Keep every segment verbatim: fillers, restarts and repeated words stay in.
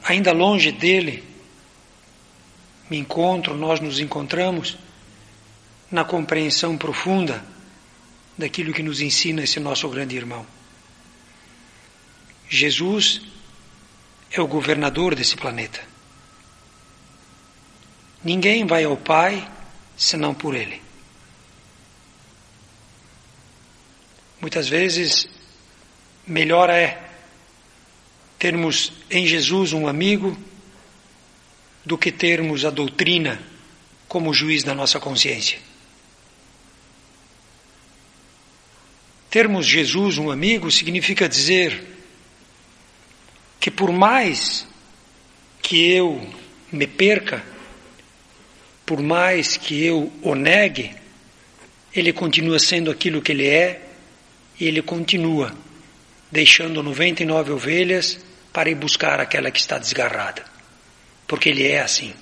ainda longe dele, me encontro, nós nos encontramos na compreensão profunda daquilo que nos ensina esse nosso grande irmão. Jesus é o governador desse planeta. Ninguém vai ao Pai senão por Ele. Muitas vezes, melhor é termos em Jesus um amigo do que termos a doutrina como juiz da nossa consciência. Termos Jesus um amigo significa dizer que por mais que eu me perca, por mais que eu o negue, ele continua sendo aquilo que ele é, e ele continua deixando noventa e nove ovelhas para ir buscar aquela que está desgarrada, porque ele é assim.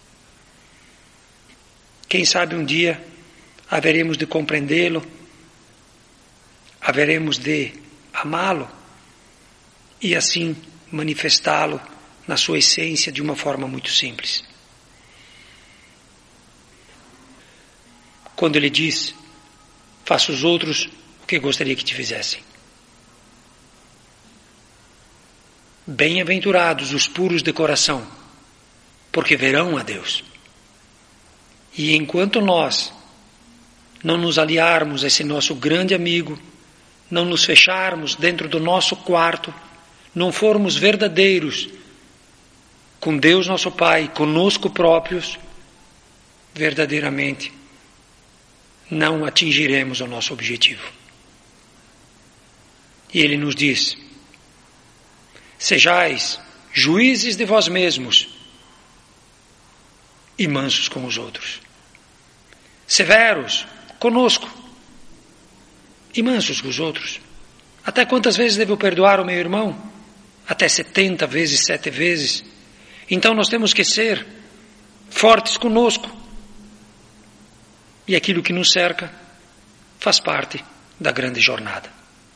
Quem sabe um dia haveremos de compreendê-lo, haveremos de amá-lo e assim manifestá-lo na sua essência de uma forma muito simples. Quando ele diz: faça os outros o que gostaria que te fizessem. Bem-aventurados os puros de coração, porque verão a Deus. E enquanto nós não nos aliarmos a esse nosso grande amigo, não nos fecharmos dentro do nosso quarto, não formos verdadeiros com Deus nosso Pai, conosco próprios, verdadeiramente não atingiremos o nosso objetivo. E ele nos diz: sejais juízes de vós mesmos e mansos com os outros. Severos conosco e mansos com os outros. Até quantas vezes devo perdoar o meu irmão? Até setenta vezes, sete vezes. Então nós temos que ser fortes conosco. E aquilo que nos cerca faz parte da grande jornada.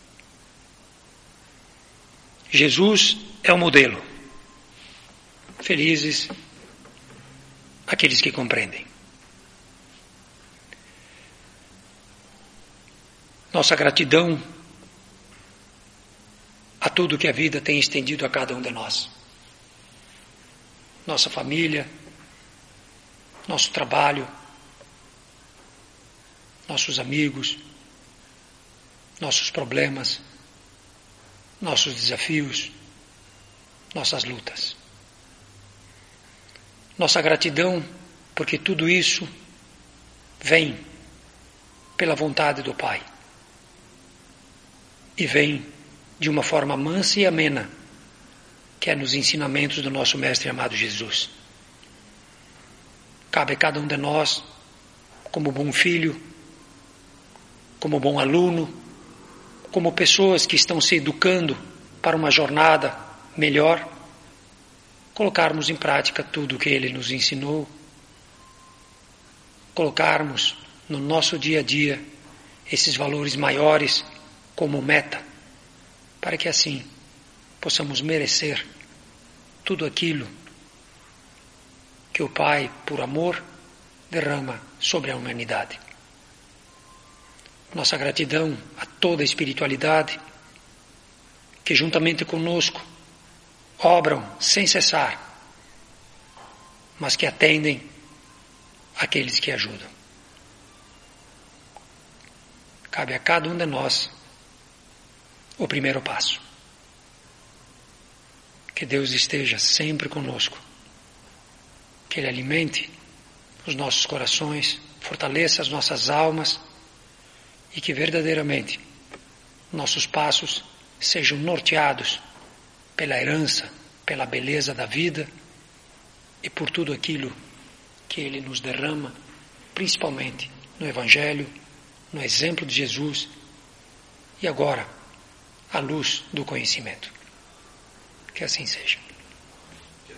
Jesus é o modelo. Felizes aqueles que compreendem. Nossa gratidão a tudo que a vida tem estendido a cada um de nós. Nossa família, nosso trabalho, nossos amigos, nossos problemas, nossos desafios, nossas lutas. Nossa gratidão, porque tudo isso vem pela vontade do Pai. E vem de uma forma mansa e amena, que é nos ensinamentos do nosso Mestre amado Jesus. Cabe a cada um de nós, como bom filho, como bom aluno, como pessoas que estão se educando para uma jornada melhor, colocarmos em prática tudo o que Ele nos ensinou, colocarmos no nosso dia a dia esses valores maiores como meta, para que assim possamos merecer tudo aquilo que o Pai, por amor, derrama sobre a humanidade. Nossa gratidão a toda a espiritualidade que juntamente conosco obram sem cessar, mas que atendem aqueles que ajudam. Cabe a cada um de nós o primeiro passo. Que Deus esteja sempre conosco, que Ele alimente os nossos corações, fortaleça as nossas almas e que verdadeiramente nossos passos sejam norteados pela herança, pela beleza da vida e por tudo aquilo que Ele nos derrama, principalmente no Evangelho, no exemplo de Jesus e agora, à luz do conhecimento. Que assim seja.